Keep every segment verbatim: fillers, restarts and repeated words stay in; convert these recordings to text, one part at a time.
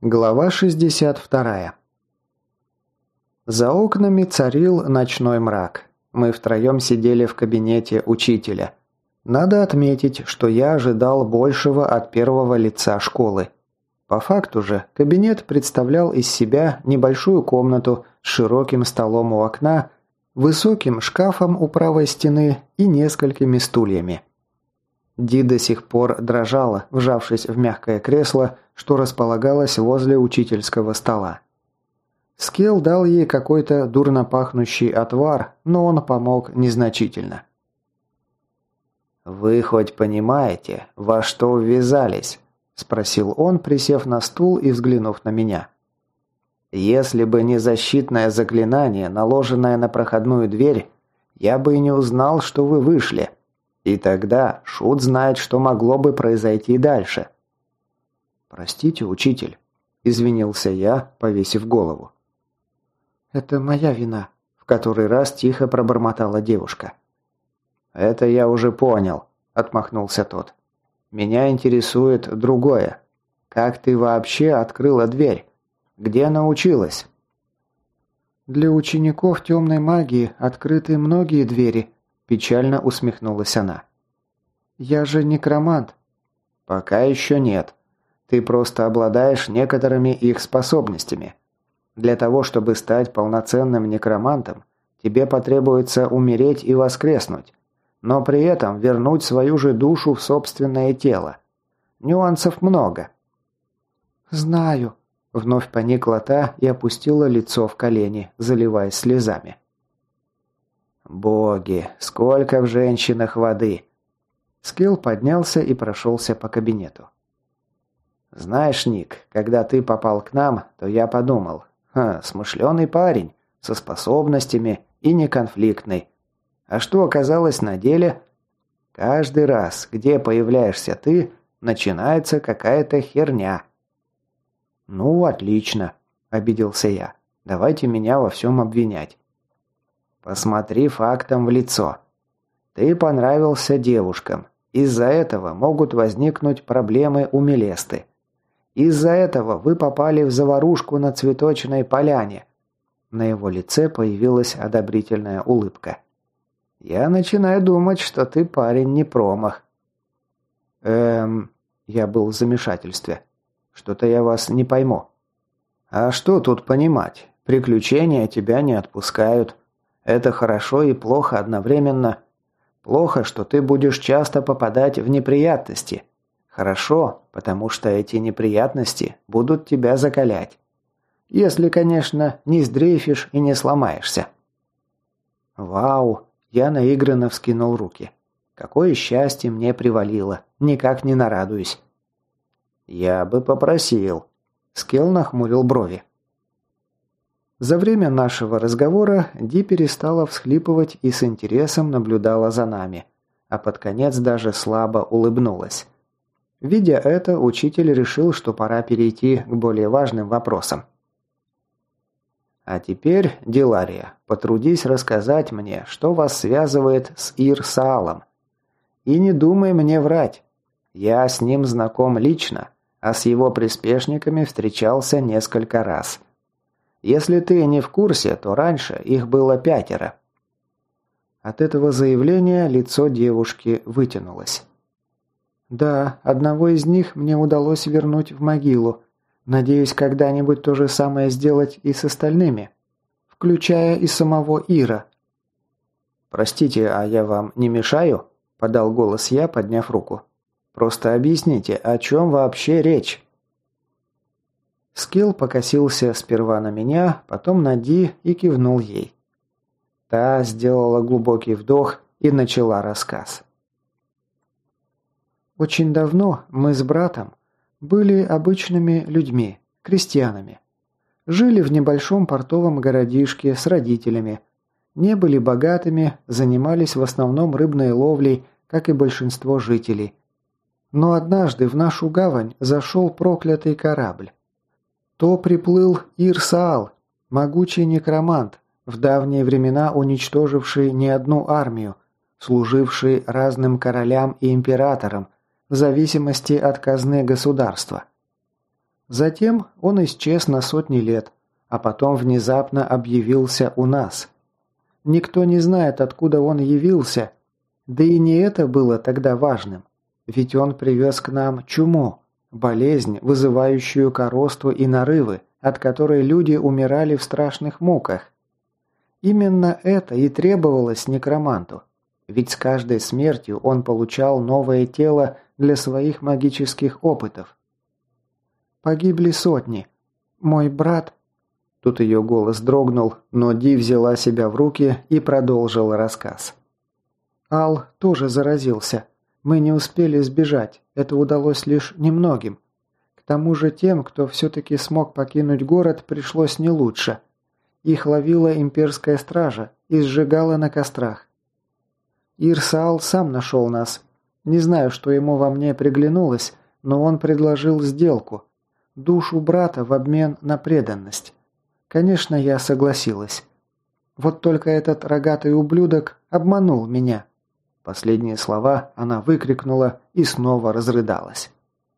Глава шестьдесят два. За окнами царил ночной мрак. Мы втроем сидели в кабинете учителя. Надо отметить, что я ожидал большего от первого лица школы. По факту же, кабинет представлял из себя небольшую комнату с широким столом у окна, высоким шкафом у правой стены и несколькими стульями. Ди до сих пор дрожала, вжавшись в мягкое кресло, что располагалось возле учительского стола. Скелл дал ей какой-то дурно пахнущий отвар, но он помог незначительно. «Вы хоть понимаете, во что ввязались?» – спросил он, присев на стул и взглянув на меня. «Если бы не защитное заклинание, наложенное на проходную дверь, я бы и не узнал, что вы вышли. И тогда шут знает, что могло бы произойти дальше». «Простите, учитель», – извинился я, повесив голову. «Это моя вина», – в который раз тихо пробормотала девушка. «Это я уже понял», – отмахнулся тот. «Меня интересует другое. Как ты вообще открыла дверь? Где научилась?» «Для учеников темной магии открыты многие двери», – печально усмехнулась она. «Я же некромант». «Пока еще нет. Ты просто обладаешь некоторыми их способностями. Для того, чтобы стать полноценным некромантом, тебе потребуется умереть и воскреснуть, но при этом вернуть свою же душу в собственное тело. Нюансов много». «Знаю», – вновь поникла та и опустила лицо в колени, заливаясь слезами. «Боги, сколько в женщинах воды!» Скилл поднялся и прошелся по кабинету. «Знаешь, Ник, когда ты попал к нам, то я подумал, ха, смышленый парень, со способностями и неконфликтный. А что оказалось на деле? Каждый раз, где появляешься ты, начинается какая-то херня». «Ну, отлично», – обиделся я. «Давайте меня во всем обвинять». «Посмотри фактом в лицо. Ты понравился девушкам. Из-за этого могут возникнуть проблемы у Мелесты. Из-за этого вы попали в заварушку на цветочной поляне». На его лице появилась одобрительная улыбка. «Я начинаю думать, что ты парень не промах». «Эм...» Я был в замешательстве. «Что-то я вас не пойму». «А что тут понимать? Приключения тебя не отпускают. Это хорошо и плохо одновременно. Плохо, что ты будешь часто попадать в неприятности. Хорошо, потому что эти неприятности будут тебя закалять. Если, конечно, не сдрейфишь и не сломаешься». «Вау!» – я наигранно вскинул руки. «Какое счастье мне привалило! Никак не нарадуюсь!» «Я бы попросил!» – Скелл нахмурил брови. За время нашего разговора Ди перестала всхлипывать и с интересом наблюдала за нами, а под конец даже слабо улыбнулась. Видя это, учитель решил, что пора перейти к более важным вопросам. «А теперь, Дилария, потрудись рассказать мне, что вас связывает с Ир-Саалом. И не думай мне врать. Я с ним знаком лично, а с его приспешниками встречался несколько раз. Если ты не в курсе, то раньше их было пятеро». От этого заявления лицо девушки вытянулось. «Да, одного из них мне удалось вернуть в могилу. Надеюсь, когда-нибудь то же самое сделать и с остальными, включая и самого Ира». «Простите, а я вам не мешаю?» – подал голос я, подняв руку. «Просто объясните, о чем вообще речь?» Скилл покосился сперва на меня, потом на Ди и кивнул ей. Та сделала глубокий вдох и начала рассказ. «Очень давно мы с братом были обычными людьми, крестьянами. Жили в небольшом портовом городишке с родителями. Не были богатыми, занимались в основном рыбной ловлей, как и большинство жителей. Но однажды в нашу гавань зашел проклятый корабль. То приплыл Ир-Саал, могучий некромант, в давние времена уничтоживший не одну армию, служивший разным королям и императорам, в зависимости от казны государства. Затем он исчез на сотни лет, а потом внезапно объявился у нас. Никто не знает, откуда он явился, да и не это было тогда важным, ведь он привез к нам чуму, болезнь, вызывающую коросту и нарывы, от которой люди умирали в страшных муках. Именно это и требовалось некроманту, ведь с каждой смертью он получал новое тело для своих магических опытов. Погибли сотни. Мой брат...» Тут ее голос дрогнул, но Ди взяла себя в руки и продолжила рассказ. «Ал тоже заразился. Мы не успели сбежать, это удалось лишь немногим. К тому же тем, кто все-таки смог покинуть город, пришлось не лучше. Их ловила имперская стража и сжигала на кострах. Ирсаал сам нашел нас. Не знаю, что ему во мне приглянулось, но он предложил сделку. Душу брата в обмен на преданность. Конечно, я согласилась. Вот только этот рогатый ублюдок обманул меня». Последние слова она выкрикнула и снова разрыдалась.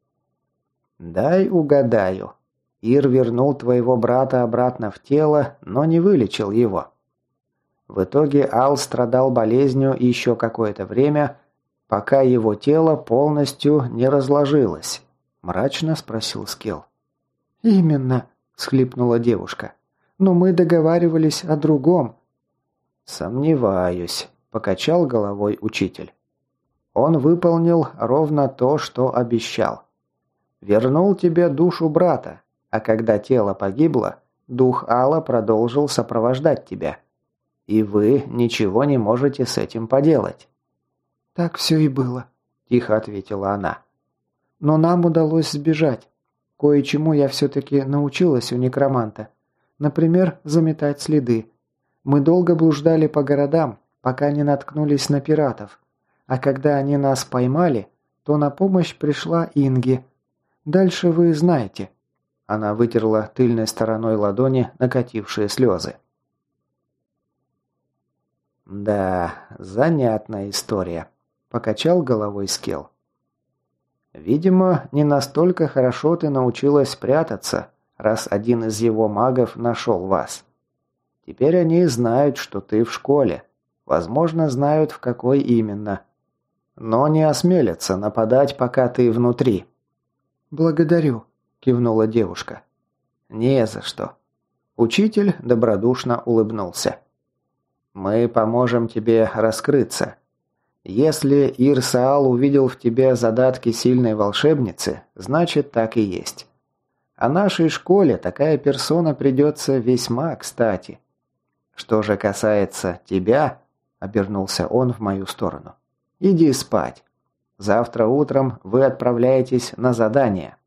«Дай угадаю. Ир вернул твоего брата обратно в тело, но не вылечил его. В итоге Ал страдал болезнью еще какое-то время, пока его тело полностью не разложилось», – мрачно спросил Скелл. «Именно», – схлипнула девушка. «Но мы договаривались о другом». «Сомневаюсь», – покачал головой учитель. «Он выполнил ровно то, что обещал. Вернул тебе душу брата, а когда тело погибло, дух Алла продолжил сопровождать тебя. И вы ничего не можете с этим поделать». «Так все и было», – тихо ответила она. «Но нам удалось сбежать. Кое-чему я все-таки научилась у некроманта. Например, заметать следы. Мы долго блуждали по городам, пока не наткнулись на пиратов. А когда они нас поймали, то на помощь пришла Инги. Дальше вы знаете». Она вытерла тыльной стороной ладони накатившие слезы. «Да, занятная история», – покачал головой Скелл. «Видимо, не настолько хорошо ты научилась прятаться, раз один из его магов нашел вас. Теперь они знают, что ты в школе. Возможно, знают, в какой именно. Но не осмелятся нападать, пока ты внутри». «Благодарю», – кивнула девушка. «Не за что». Учитель добродушно улыбнулся. «Мы поможем тебе раскрыться. Если Ирсаал увидел в тебе задатки сильной волшебницы, значит, так и есть. А нашей школе такая персона придется весьма кстати. Что же касается тебя, — обернулся он в мою сторону, — иди спать. Завтра утром вы отправляетесь на задание».